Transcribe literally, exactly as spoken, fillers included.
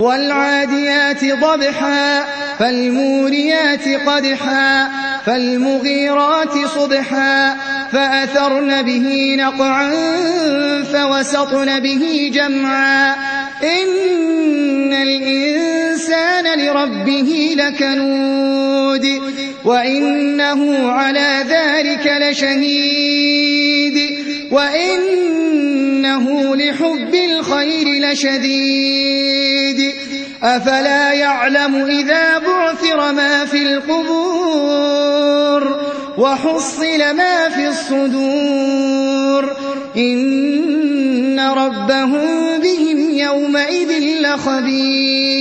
والعاديات ضبحا فالموريات قدحا فالمغيرات صبحا فأثرن به نقعا فوسطن به جمعا إن الإنسان لربه لكنود وإنه على ذلك لشهيد وإنه لحب الخير لشديد أفلا يعلم إذا بعثر ما في القبور وحصل ما في الصدور إن ربهم بهم يومئذ لخبير.